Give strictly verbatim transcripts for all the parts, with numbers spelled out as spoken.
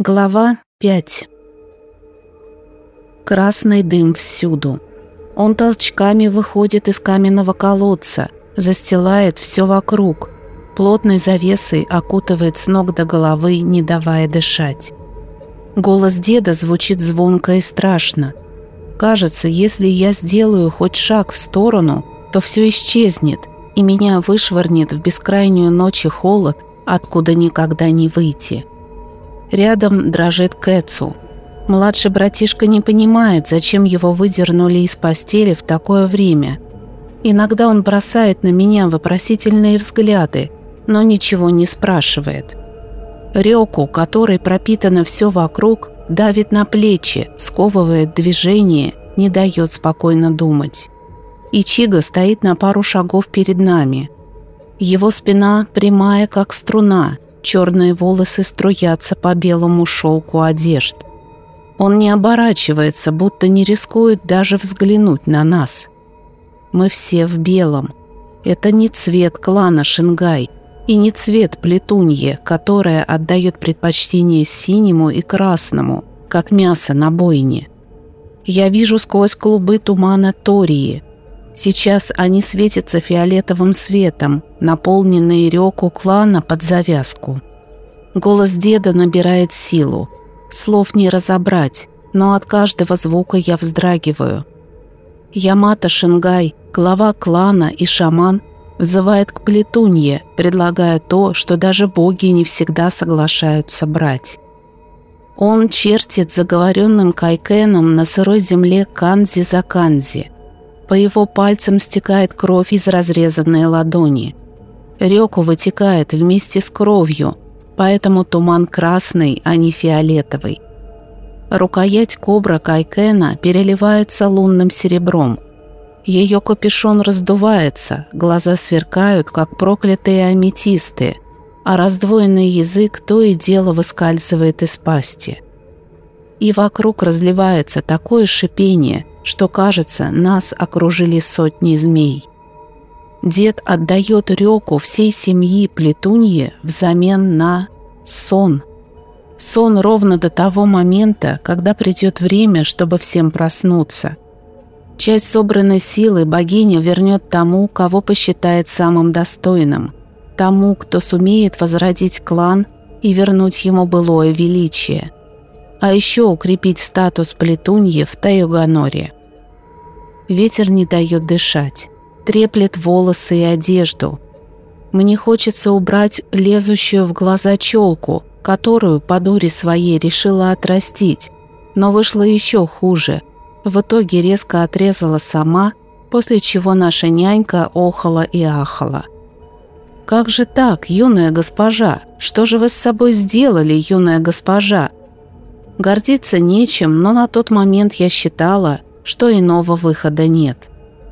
Глава пять. Красный дым всюду. Он толчками выходит из каменного колодца, застилает все вокруг, плотной завесой окутывает с ног до головы, не давая дышать. Голос деда звучит звонко и страшно. Кажется, если я сделаю хоть шаг в сторону, то все исчезнет, и меня вышвырнет в бескрайнюю ночь и холод, откуда никогда не выйти. Рядом дрожит Кэцу. Младший братишка не понимает, зачем его выдернули из постели в такое время. Иногда он бросает на меня вопросительные взгляды, но ничего не спрашивает. Рёку, которой пропитано все вокруг, давит на плечи, сковывает движение, не дает спокойно думать. Ичиго стоит на пару шагов перед нами. Его спина прямая, как струна, черные волосы струятся по белому шелку одежд. Он не оборачивается, будто не рискует даже взглянуть на нас. Мы все в белом. Это не цвет клана Шингай и не цвет плетуньи, которая отдает предпочтение синему и красному, как мясо на бойне. Я вижу сквозь клубы тумана Тории. Сейчас они светятся фиолетовым светом, наполненные рёку клана под завязку. Голос деда набирает силу. Слов не разобрать, но от каждого звука я вздрагиваю. Ямато Шингай, глава клана и шаман, взывает к плетунье, предлагая то, что даже боги не всегда соглашаются брать. Он чертит заговоренным кайкеном на сырой земле канзи за канзи. По его пальцам стекает кровь из разрезанной ладони. Рёку вытекает вместе с кровью, поэтому туман красный, а не фиолетовый. Рукоять кобра кайкена переливается лунным серебром. Ее капюшон раздувается, глаза сверкают, как проклятые аметисты, а раздвоенный язык то и дело выскальзывает из пасти. И вокруг разливается такое шипение, что, кажется, нас окружили сотни змей. Дед отдает рёку всей семьи плетуньи взамен на сон. Сон ровно до того момента, когда придет время, чтобы всем проснуться. Часть собранной силы богиня вернет тому, кого посчитает самым достойным, тому, кто сумеет возродить клан и вернуть ему былое величие, а еще укрепить статус плетуньи в Таюганоре. Ветер не дает дышать, треплет волосы и одежду. Мне хочется убрать лезущую в глаза челку, которую по дуре своей решила отрастить, но вышло еще хуже. В итоге резко отрезала сама, после чего наша нянька охала и ахала. «Как же так, юная госпожа? Что же вы с собой сделали, юная госпожа?» Гордиться нечем, но на тот момент я считала, что иного выхода нет.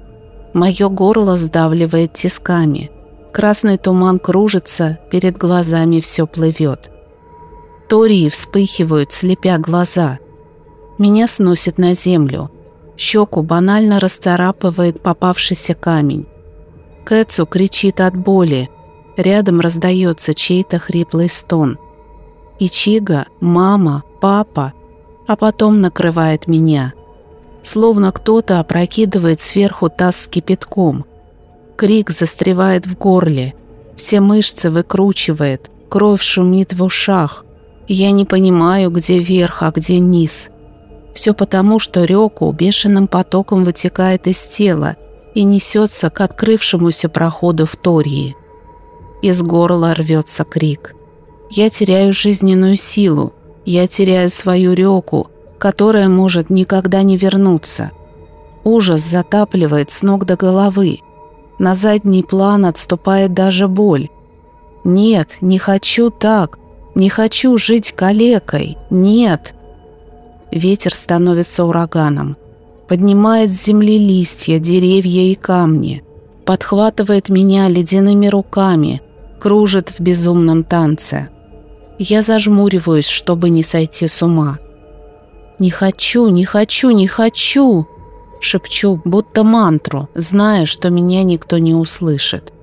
Мое горло сдавливает тисками. Красный туман кружится, перед глазами все плывет. Тории вспыхивают, слепя глаза. Меня сносит на землю. Щеку банально расцарапывает попавшийся камень. Кэцу кричит от боли. Рядом раздается чей-то хриплый стон. Ичиго, мама, папа, а потом накрывает меня. Словно кто-то опрокидывает сверху таз с кипятком. Крик застревает в горле. Все мышцы выкручивает, кровь шумит в ушах. Я не понимаю, где верх, а где низ. Все потому, что рёку бешеным потоком вытекает из тела и несется к открывшемуся проходу в Тории. Из горла рвется крик. Я теряю жизненную силу, я теряю свою рёку, которая может никогда не вернуться. Ужас затапливает с ног до головы. На задний план отступает даже боль. Нет, не хочу так. Не хочу жить калекой. Нет. Ветер становится ураганом. Поднимает с земли листья, деревья и камни. Подхватывает меня ледяными руками, кружит в безумном танце. Я зажмуриваюсь, чтобы не сойти с ума. «Не хочу, не хочу, не хочу!» Шепчу, будто мантру, зная, что меня никто не услышит.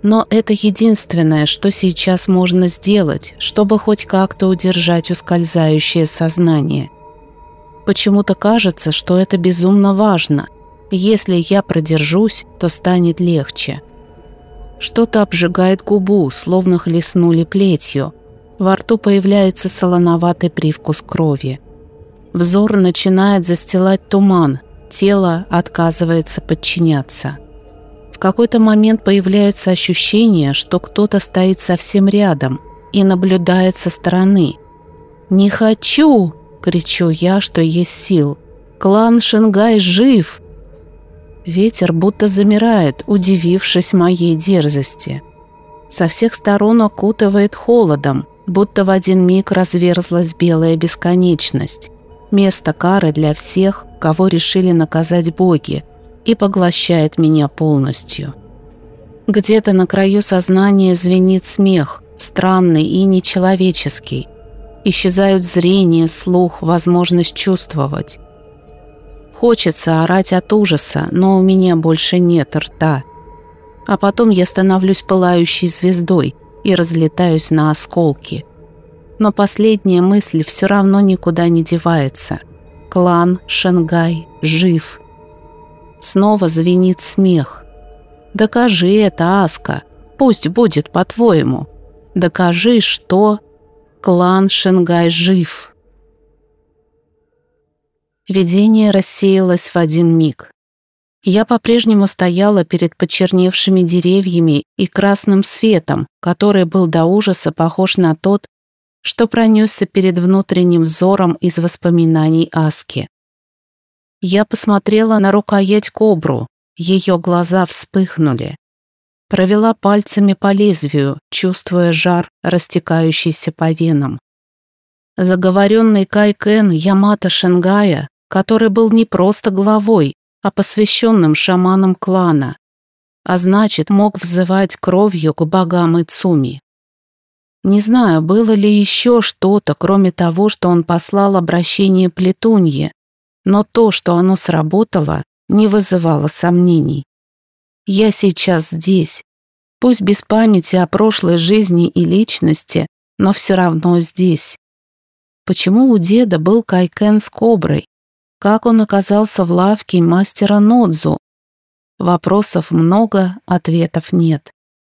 Но это единственное, что сейчас можно сделать, чтобы хоть как-то удержать ускользающее сознание. Почему-то кажется, что это безумно важно. Если я продержусь, то станет легче. Что-то обжигает губу, словно хлестнули плетью. Во рту появляется солоноватый привкус крови. Взор начинает застилать туман, тело отказывается подчиняться. В какой-то момент появляется ощущение, что кто-то стоит совсем рядом и наблюдает со стороны. «Не хочу!» – кричу я, что есть сил. «Клан Шенгай жив!» Ветер будто замирает, удивившись моей дерзости. Со всех сторон окутывает холодом, будто в один миг разверзлась белая бесконечность. Место кары для всех, кого решили наказать боги, и поглощает меня полностью. Где-то на краю сознания звенит смех, странный и нечеловеческий. Исчезают зрение, слух, возможность чувствовать. Хочется орать от ужаса, но у меня больше нет рта. А потом я становлюсь пылающей звездой и разлетаюсь на осколки. Но последняя мысль все равно никуда не девается. Клан Шенгай жив. Снова звенит смех. «Докажи это, Аска. Пусть будет по-твоему. Докажи, что клан Шенгай жив». Видение рассеялось в один миг. Я по-прежнему стояла перед почерневшими деревьями и красным светом, который был до ужаса похож на тот, что пронесся перед внутренним взором из воспоминаний Аски. Я посмотрела на рукоять кобру, ее глаза вспыхнули. Провела пальцами по лезвию, чувствуя жар, растекающийся по венам. Заговоренный Кайкен Ямато Шенгая, который был не просто главой, а посвященным шаманам клана, а значит, мог взывать кровью к богам Ицуми. Не знаю, было ли еще что-то, кроме того, что он послал обращение Плетунье, но то, что оно сработало, не вызывало сомнений. Я сейчас здесь, пусть без памяти о прошлой жизни и личности, но все равно здесь. Почему у деда был Кайкен с коброй? Как он оказался в лавке мастера Нодзу? Вопросов много, ответов нет.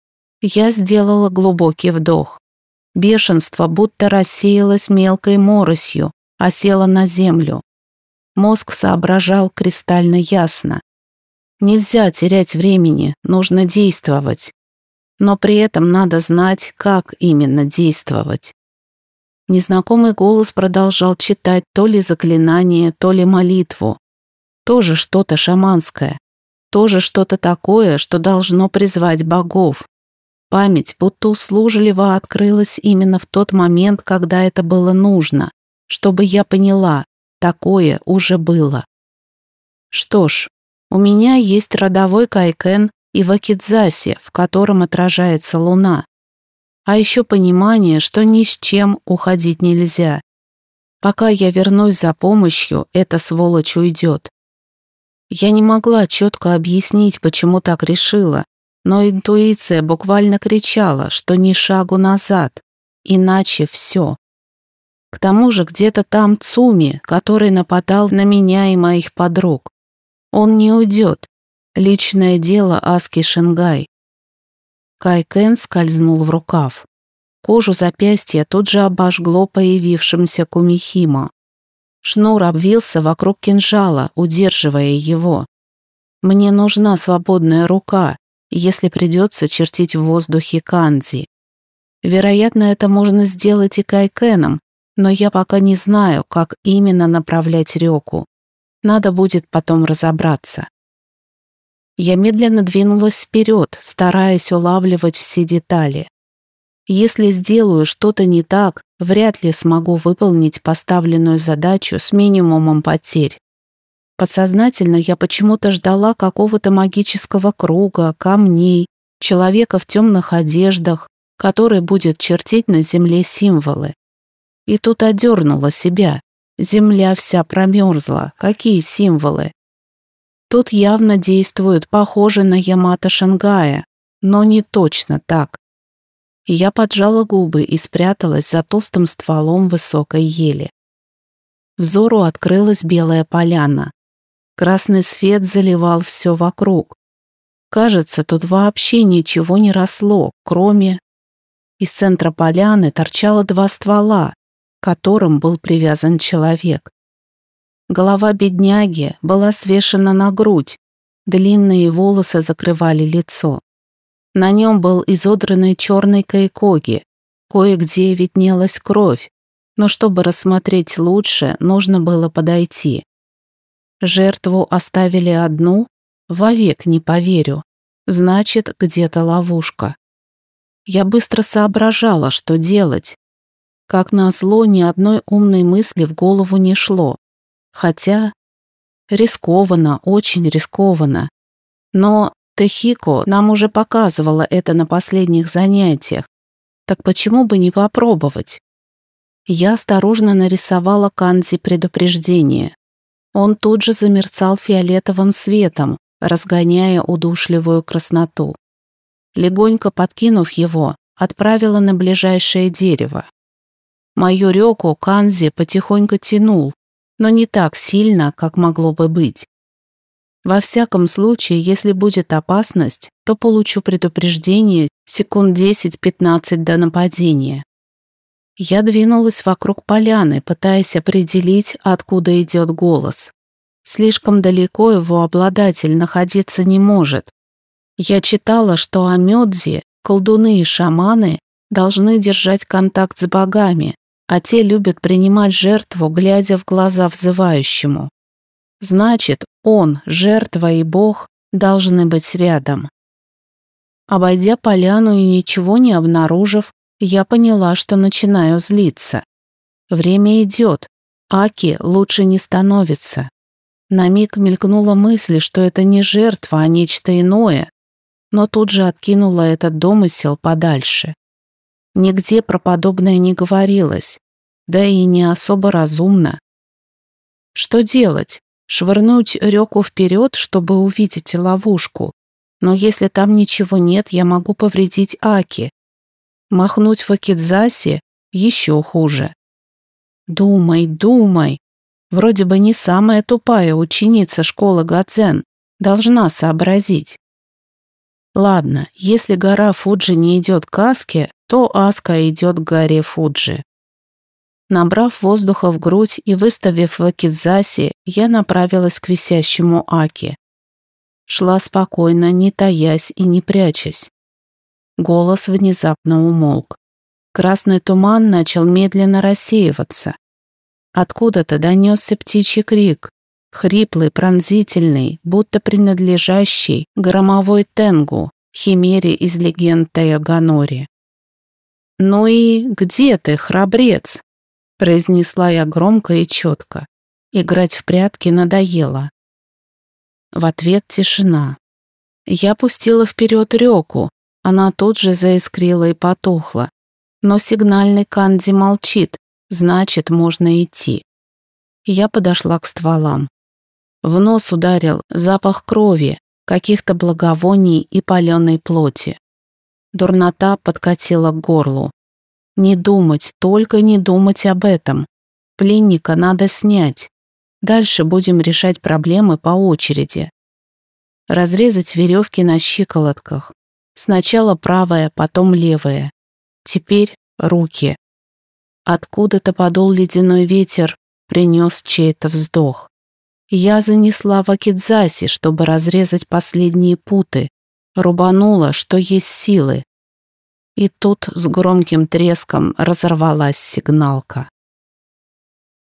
Я сделала глубокий вдох. Бешенство будто рассеялось мелкой моросью, осело на землю. Мозг соображал кристально ясно. Нельзя терять времени, нужно действовать. Но при этом надо знать, как именно действовать. Незнакомый голос продолжал читать то ли заклинание, то ли молитву. Тоже что-то шаманское. Тоже что-то такое, что должно призвать богов. Память будто услужливо открылась именно в тот момент, когда это было нужно, чтобы я поняла, такое уже было. Что ж, у меня есть родовой Кайкен и вакидзаси, в котором отражается луна. А еще понимание, что ни с чем уходить нельзя. Пока я вернусь за помощью, эта сволочь уйдет. Я не могла четко объяснить, почему так решила, но интуиция буквально кричала, что ни шагу назад, иначе все. К тому же где-то там Цуми, который нападал на меня и моих подруг. Он не уйдет. Личное дело Аски Шенгай. Кайкен скользнул в рукав. Кожу запястья тут же обожгло появившимся кумихимо. Шнур обвился вокруг кинжала, удерживая его. Мне нужна свободная рука, если придется чертить в воздухе канзи. Вероятно, это можно сделать и Кайкеном, но я пока не знаю, как именно направлять рёку. Надо будет потом разобраться. Я медленно двинулась вперед, стараясь улавливать все детали. Если сделаю что-то не так, вряд ли смогу выполнить поставленную задачу с минимумом потерь. Подсознательно я почему-то ждала какого-то магического круга, камней, человека в темных одеждах, который будет чертить на земле символы. И тут одернула себя. Земля вся промерзла. Какие символы? Тут явно действуют похоже на Ямато Шенгая. но не точно так. Я поджала губы и спряталась за толстым стволом высокой ели. Взору открылась белая поляна. Красный свет заливал все вокруг. Кажется, тут вообще ничего не росло, кроме... Из центра поляны торчало два ствола, к которым был привязан человек. Голова бедняги была свешена на грудь, длинные волосы закрывали лицо. На нем был изодранный черный кайкоги, кое-где виднелась кровь, но чтобы рассмотреть лучше, нужно было подойти. Жертву оставили одну? Вовек не поверю. Значит, где-то ловушка. Я быстро соображала, что делать. Как назло, ни одной умной мысли в голову не шло. Хотя рискованно, очень рискованно. Но Тохико нам уже показывала это на последних занятиях. Так почему бы не попробовать? Я осторожно нарисовала канзи предупреждение. Он тут же замерцал фиолетовым светом, разгоняя удушливую красноту. Легонько подкинув его, отправила на ближайшее дерево. Мою рёку канзи потихоньку тянул, но не так сильно, как могло бы быть. Во всяком случае, если будет опасность, то получу предупреждение секунд десять-пятнадцать до нападения. Я двинулась вокруг поляны, пытаясь определить, откуда идет голос. Слишком далеко его обладатель находиться не может. Я читала, что амёдзи, колдуны и шаманы должны держать контакт с богами, а те любят принимать жертву, глядя в глаза взывающему. Значит, он, жертва и бог должны быть рядом. Обойдя поляну и ничего не обнаружив, я поняла, что начинаю злиться. Время идет, Аки лучше не становится. На миг мелькнула мысль, что это не жертва, а нечто иное, но тут же откинула этот домысел подальше. Нигде про подобное не говорилось, да и не особо разумно. Что делать? Швырнуть рёку вперед, чтобы увидеть ловушку. Но если там ничего нет, я могу повредить Аки. Махнуть вакидзаси еще хуже. Думай, думай. Вроде бы не самая тупая ученица школы Гадзен. Должна сообразить. Ладно, если гора Фуджи не идет к Аске, то Аска идет к горе Фуджи. Набрав воздуха в грудь и выставив вакидзаси, я направилась к висящему Аки. Шла спокойно, не таясь и не прячась. Голос внезапно умолк. Красный туман начал медленно рассеиваться. Откуда-то донесся птичий крик, хриплый, пронзительный, будто принадлежащий громовой тенгу, химере из легенд Таяганори. «Ну и где ты, храбрец?» произнесла я громко и четко. Играть в прятки надоело. В ответ тишина. Я пустила вперед рёку, она тут же заискрила и потухла. Но сигнальный канди молчит, значит, можно идти. Я подошла к стволам. В нос ударил запах крови, каких-то благовоний и паленой плоти. Дурнота подкатила к горлу. Не думать, только не думать об этом. Пленника надо снять. Дальше будем решать проблемы по очереди. Разрезать веревки на щиколотках. Сначала правая, потом левая. Теперь руки. Откуда-то подул ледяной ветер, принес чей-то вздох. Я занесла вакидзаси, чтобы разрезать последние путы. Рубанула, что есть силы. И тут с громким треском разорвалась сигналка.